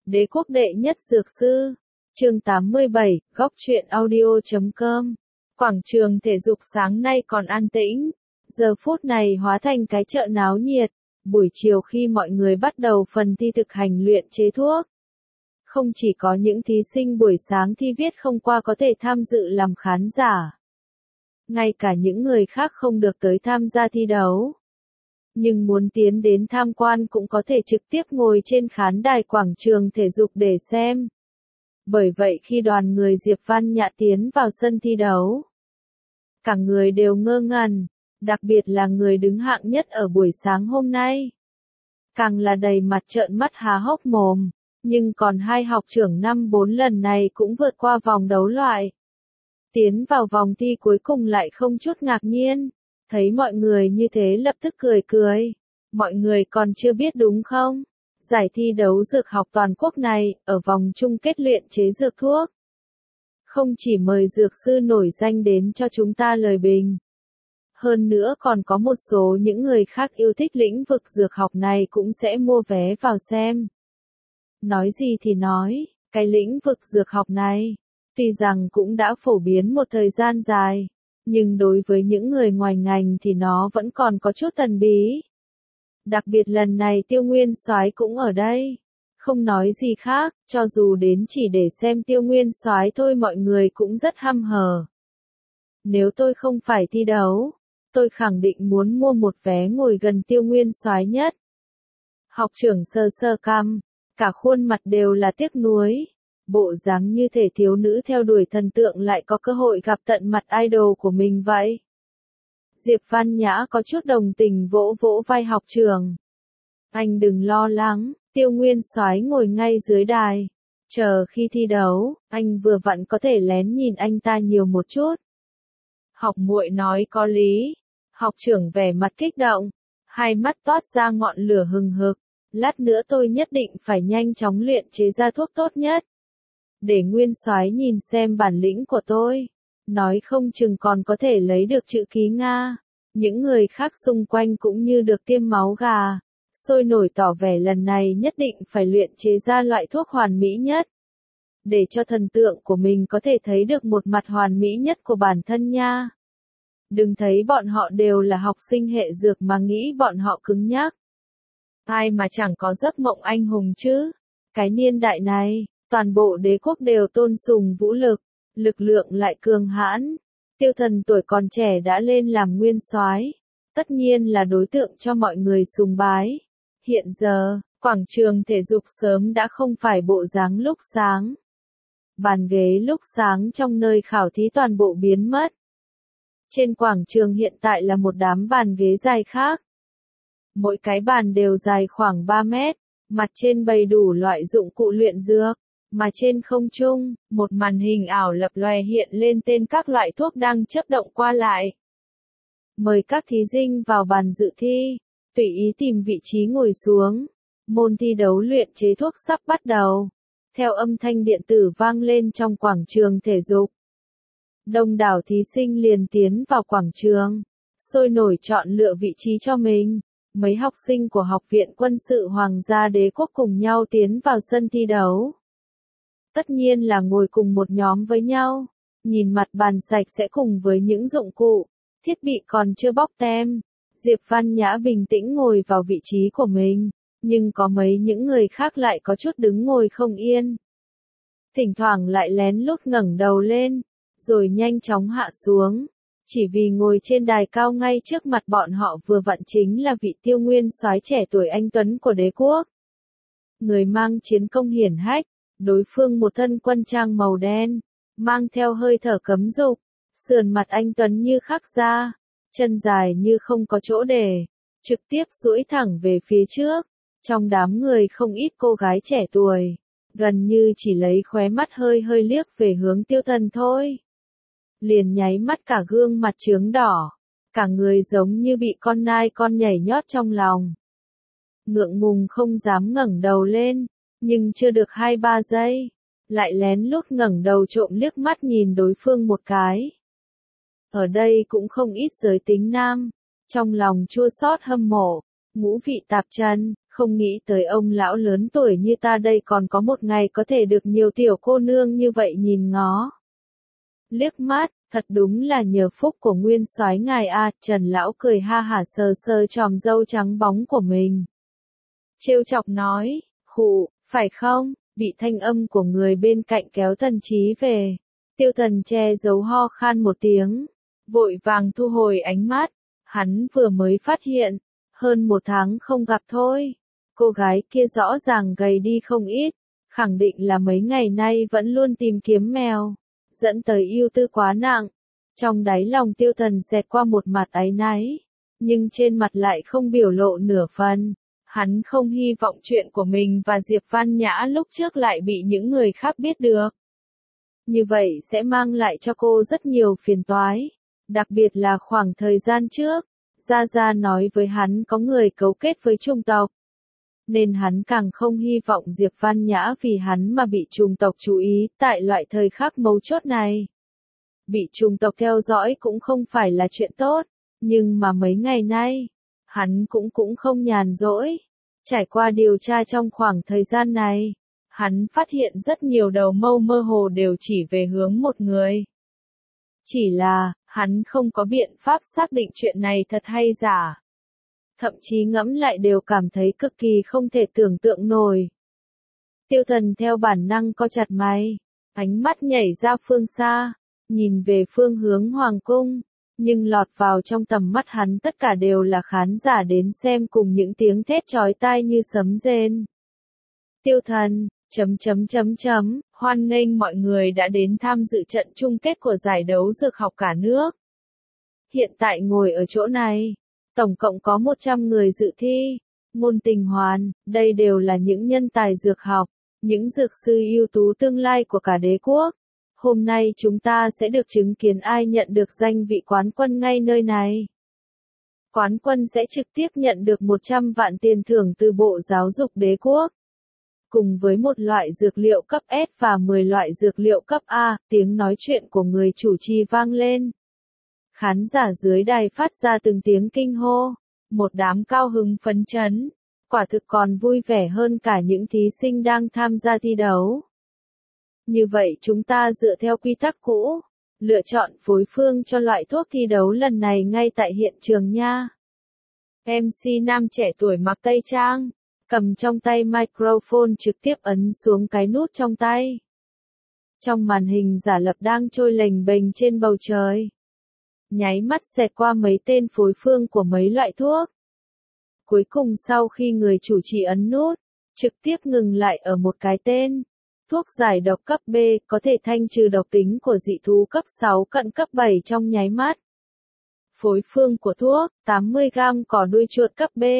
Đế quốc đệ nhất dược sư. Chương 87, góc truyện audio.com. Quảng trường thể dục sáng nay còn an tĩnh, giờ phút này hóa thành cái chợ náo nhiệt. Buổi chiều khi mọi người bắt đầu phần thi thực hành luyện chế thuốc, không chỉ có những thí sinh buổi sáng thi viết không qua có thể tham dự làm khán giả, ngay cả những người khác không được tới tham gia thi đấu, nhưng muốn tiến đến tham quan cũng có thể trực tiếp ngồi trên khán đài quảng trường thể dục để xem. Bởi vậy khi đoàn người Diệp Văn Nhã tiến vào sân thi đấu, cả người đều ngơ ngẩn, đặc biệt là người đứng hạng nhất ở buổi sáng hôm nay. Càng là đầy mặt trợn mắt há hốc mồm, nhưng còn hai học trưởng năm 4 lần này cũng vượt qua vòng đấu loại. Tiến vào vòng thi cuối cùng lại không chút ngạc nhiên, thấy mọi người như thế lập tức cười cười. Mọi người còn chưa biết đúng không? Giải thi đấu dược học toàn quốc này, ở vòng chung kết luyện chế dược thuốc, không chỉ mời dược sư nổi danh đến cho chúng ta lời bình. Hơn nữa còn có một số những người khác yêu thích lĩnh vực dược học này cũng sẽ mua vé vào xem. Nói gì thì nói, cái lĩnh vực dược học này, tuy rằng cũng đã phổ biến một thời gian dài, nhưng đối với những người ngoài ngành thì nó vẫn còn có chút thần bí. Đặc biệt lần này Tiêu Nguyên Soái cũng ở đây. Không nói gì khác, cho dù đến chỉ để xem Tiêu Nguyên Soái thôi mọi người cũng rất hăm hở. Nếu tôi không phải thi đấu, tôi khẳng định muốn mua một vé ngồi gần Tiêu Nguyên Soái nhất. Học trưởng sơ sơ cằm, cả khuôn mặt đều là tiếc nuối. Bộ dáng như thể thiếu nữ theo đuổi thần tượng lại có cơ hội gặp tận mặt idol của mình vậy. Diệp Văn Nhã có chút đồng tình vỗ vỗ vai học trưởng. Anh đừng lo lắng, Tiêu Nguyên Soái ngồi ngay dưới đài. Chờ khi thi đấu, anh vừa vặn có thể lén nhìn anh ta nhiều một chút. Học muội nói có lý. Học trưởng vẻ mặt kích động, hai mắt toát ra ngọn lửa hừng hực. Lát nữa tôi nhất định phải nhanh chóng luyện chế ra thuốc tốt nhất, để Nguyên Soái nhìn xem bản lĩnh của tôi. Nói không chừng còn có thể lấy được chữ ký Nga. Những người khác xung quanh cũng như được tiêm máu gà, sôi nổi tỏ vẻ lần này nhất định phải luyện chế ra loại thuốc hoàn mỹ nhất, để cho thần tượng của mình có thể thấy được một mặt hoàn mỹ nhất của bản thân nha. Đừng thấy bọn họ đều là học sinh hệ dược mà nghĩ bọn họ cứng nhắc. Ai mà chẳng có giấc mộng anh hùng chứ. Cái niên đại này, toàn bộ đế quốc đều tôn sùng vũ lực, lực lượng lại cường hãn. Tiêu Thần tuổi còn trẻ đã lên làm nguyên soái, tất nhiên là đối tượng cho mọi người sùng bái. Hiện giờ, quảng trường thể dục sớm đã không phải bộ dáng lúc sáng. Bàn ghế lúc sáng trong nơi khảo thí toàn bộ biến mất. Trên quảng trường hiện tại là một đám bàn ghế dài khác. Mỗi cái bàn đều dài khoảng 3 mét, mặt trên bày đủ loại dụng cụ luyện dược. Mà trên không trung, một màn hình ảo lập lòe hiện lên tên các loại thuốc đang chớp động qua lại. Mời các thí sinh vào bàn dự thi, tùy ý tìm vị trí ngồi xuống. Môn thi đấu luyện chế thuốc sắp bắt đầu. Theo âm thanh điện tử vang lên trong quảng trường thể dục, đông đảo thí sinh liền tiến vào quảng trường, sôi nổi chọn lựa vị trí cho mình. Mấy học sinh của Học viện Quân sự Hoàng gia Đế quốc cùng nhau tiến vào sân thi đấu. Tất nhiên là ngồi cùng một nhóm với nhau, nhìn mặt bàn sạch sẽ cùng với những dụng cụ, thiết bị còn chưa bóc tem. Diệp Văn Nhã bình tĩnh ngồi vào vị trí của mình, nhưng có mấy những người khác lại có chút đứng ngồi không yên. Thỉnh thoảng lại lén lút ngẩng đầu lên, rồi nhanh chóng hạ xuống, chỉ vì ngồi trên đài cao ngay trước mặt bọn họ vừa vặn chính là vị Tiêu Nguyên Soái trẻ tuổi anh tuấn của đế quốc. Người mang chiến công hiển hách. Đối phương một thân quân trang màu đen, mang theo hơi thở cấm dục, sườn mặt anh tuấn như khắc da, chân dài như không có chỗ để, trực tiếp duỗi thẳng về phía trước. Trong đám người không ít cô gái trẻ tuổi, gần như chỉ lấy khóe mắt hơi hơi liếc về hướng Tiêu Thần thôi. Liền nháy mắt cả gương mặt chướng đỏ, cả người giống như bị con nai con nhảy nhót trong lòng. Ngượng ngùng không dám ngẩng đầu lên. Nhưng chưa được 2-3 giây, lại lén lút ngẩng đầu trộm liếc mắt nhìn đối phương một cái. Ở đây cũng không ít giới tính nam, trong lòng chua xót hâm mộ, ngũ vị tạp trần, Không nghĩ tới ông lão lớn tuổi như ta đây còn có một ngày có thể được nhiều tiểu cô nương như vậy nhìn ngó. Liếc mắt, thật đúng là nhờ phúc của nguyên soái ngài a, Trần lão cười ha hả sờ sờ chòm râu trắng bóng của mình. Trêu chọc nói, khụ, phải không, bị thanh âm của người bên cạnh kéo Tần Chí về. Tiêu Thần che giấu ho khan một tiếng, vội vàng thu hồi ánh mắt, hắn vừa mới phát hiện, hơn một tháng không gặp thôi. Cô gái kia rõ ràng gầy đi không ít, khẳng định là mấy ngày nay vẫn luôn tìm kiếm mèo, dẫn tới ưu tư quá nặng. Trong đáy lòng Tiêu Thần xẹt qua một mặt áy náy, nhưng trên mặt lại không biểu lộ nửa phần. Hắn không hy vọng chuyện của mình và Diệp Văn Nhã lúc trước lại bị những người khác biết được. Như vậy sẽ mang lại cho cô rất nhiều phiền toái. Đặc biệt là khoảng thời gian trước, Gia Gia nói với hắn có người cấu kết với chủng tộc. Nên hắn càng không hy vọng Diệp Văn Nhã vì hắn mà bị chủng tộc chú ý tại loại thời khắc mấu chốt này. Bị chủng tộc theo dõi cũng không phải là chuyện tốt, nhưng mà mấy ngày nay, hắn cũng không nhàn rỗi. Trải qua điều tra trong khoảng thời gian này, hắn phát hiện rất nhiều đầu mâu mơ hồ đều chỉ về hướng một người. Chỉ là, hắn không có biện pháp xác định chuyện này thật hay giả. Thậm chí ngẫm lại đều cảm thấy cực kỳ không thể tưởng tượng nổi. Tiêu Thần theo bản năng co chặt mày, ánh mắt nhảy ra phương xa, nhìn về phương hướng Hoàng cung, nhưng lọt vào trong tầm mắt hắn tất cả đều là khán giả đến xem cùng những tiếng thét chói tai như sấm rền. Tiêu Thần, hoan nghênh mọi người đã đến tham dự trận chung kết của giải đấu dược học cả nước. Hiện tại ngồi ở chỗ này, tổng cộng có 100 người dự thi. Ngôn Tình Hoàn, đây đều là những nhân tài dược học, những dược sư ưu tú tương lai của cả đế quốc. Hôm nay chúng ta sẽ được chứng kiến ai nhận được danh vị quán quân ngay nơi này. Quán quân sẽ trực tiếp nhận được 100 vạn tiền thưởng từ Bộ Giáo dục Đế quốc. Cùng với một loại dược liệu cấp S và 10 loại dược liệu cấp A, tiếng nói chuyện của người chủ trì vang lên. Khán giả dưới đài phát ra từng tiếng kinh hô, một đám cao hứng phấn chấn, quả thực còn vui vẻ hơn cả những thí sinh đang tham gia thi đấu. Như vậy chúng ta dựa theo quy tắc cũ, lựa chọn phối phương cho loại thuốc thi đấu lần này ngay tại hiện trường nha. MC nam trẻ tuổi mặc tây trang, cầm trong tay microphone trực tiếp ấn xuống cái nút trong tay. Trong màn hình giả lập đang trôi lềnh bềnh trên bầu trời. Nháy mắt xẹt qua mấy tên phối phương của mấy loại thuốc. Cuối cùng sau khi người chủ trì ấn nút, trực tiếp ngừng lại ở một cái tên. Thuốc giải độc cấp B, có thể thanh trừ độc tính của dị thú cấp 6 cận cấp 7 trong nháy mắt. Phối phương của thuốc, 80g cỏ đuôi chuột cấp B,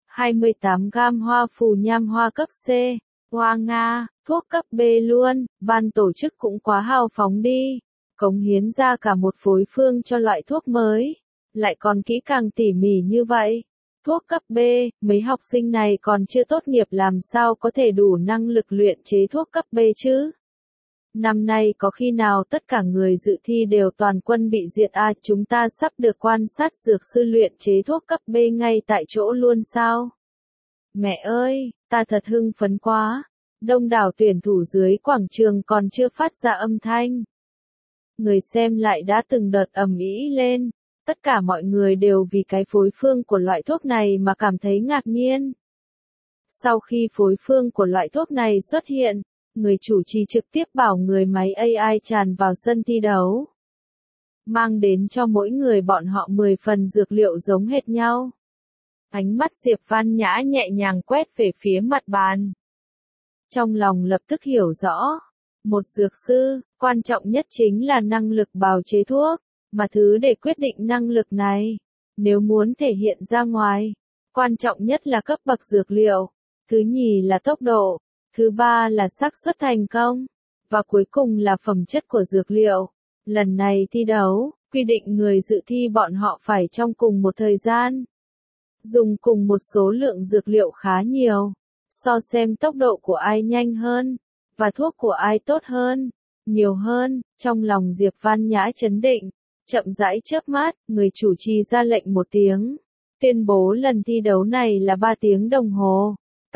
28g hoa phù nham hoa cấp C, hoa Nga, thuốc cấp B luôn, ban tổ chức cũng quá hào phóng đi. Cống hiến ra cả một phối phương cho loại thuốc mới, lại còn kỹ càng tỉ mỉ như vậy. Thuốc cấp B, mấy học sinh này còn chưa tốt nghiệp làm sao có thể đủ năng lực luyện chế thuốc cấp B chứ? Năm nay có khi nào tất cả người dự thi đều toàn quân bị diệt à, chúng ta sắp được quan sát dược sư luyện chế thuốc cấp B ngay tại chỗ luôn sao? Mẹ ơi, ta thật hưng phấn quá. Đông đảo tuyển thủ dưới quảng trường còn chưa phát ra âm thanh. Người xem lại đã từng đợt ầm ĩ lên. Tất cả mọi người đều vì cái phối phương của loại thuốc này mà cảm thấy ngạc nhiên. Sau khi phối phương của loại thuốc này xuất hiện, người chủ trì trực tiếp bảo người máy AI tràn vào sân thi đấu. Mang đến cho mỗi người bọn họ 10 phần dược liệu giống hệt nhau. Ánh mắt Diệp Văn Nhã nhẹ nhàng quét về phía mặt bàn. Trong lòng lập tức hiểu rõ. Một dược sư, quan trọng nhất chính là năng lực bào chế thuốc. Mà thứ để quyết định năng lực này, nếu muốn thể hiện ra ngoài, quan trọng nhất là cấp bậc dược liệu, thứ nhì là tốc độ, thứ ba là xác suất thành công, và cuối cùng là phẩm chất của dược liệu. Lần này thi đấu, quy định người dự thi bọn họ phải trong cùng một thời gian, dùng cùng một số lượng dược liệu khá nhiều, so xem tốc độ của ai nhanh hơn, và thuốc của ai tốt hơn, nhiều hơn. Trong lòng Diệp Văn Nhã chấn định. Chậm rãi chớp mắt, người chủ trì ra lệnh một tiếng. Tuyên bố lần thi đấu này là 3 tiếng đồng hồ.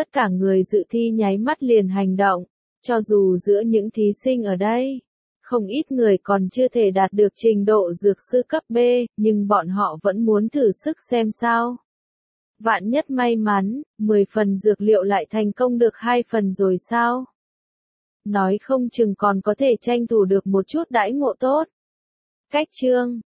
tất cả người dự thi nháy mắt liền hành động. Cho dù giữa những thí sinh ở đây, không ít người còn chưa thể đạt được trình độ dược sư cấp B, nhưng bọn họ vẫn muốn thử sức xem sao. Vạn nhất may mắn, 10 phần dược liệu lại thành công được 2 phần rồi sao? Nói không chừng còn có thể tranh thủ được một chút đãi ngộ tốt. Cách chương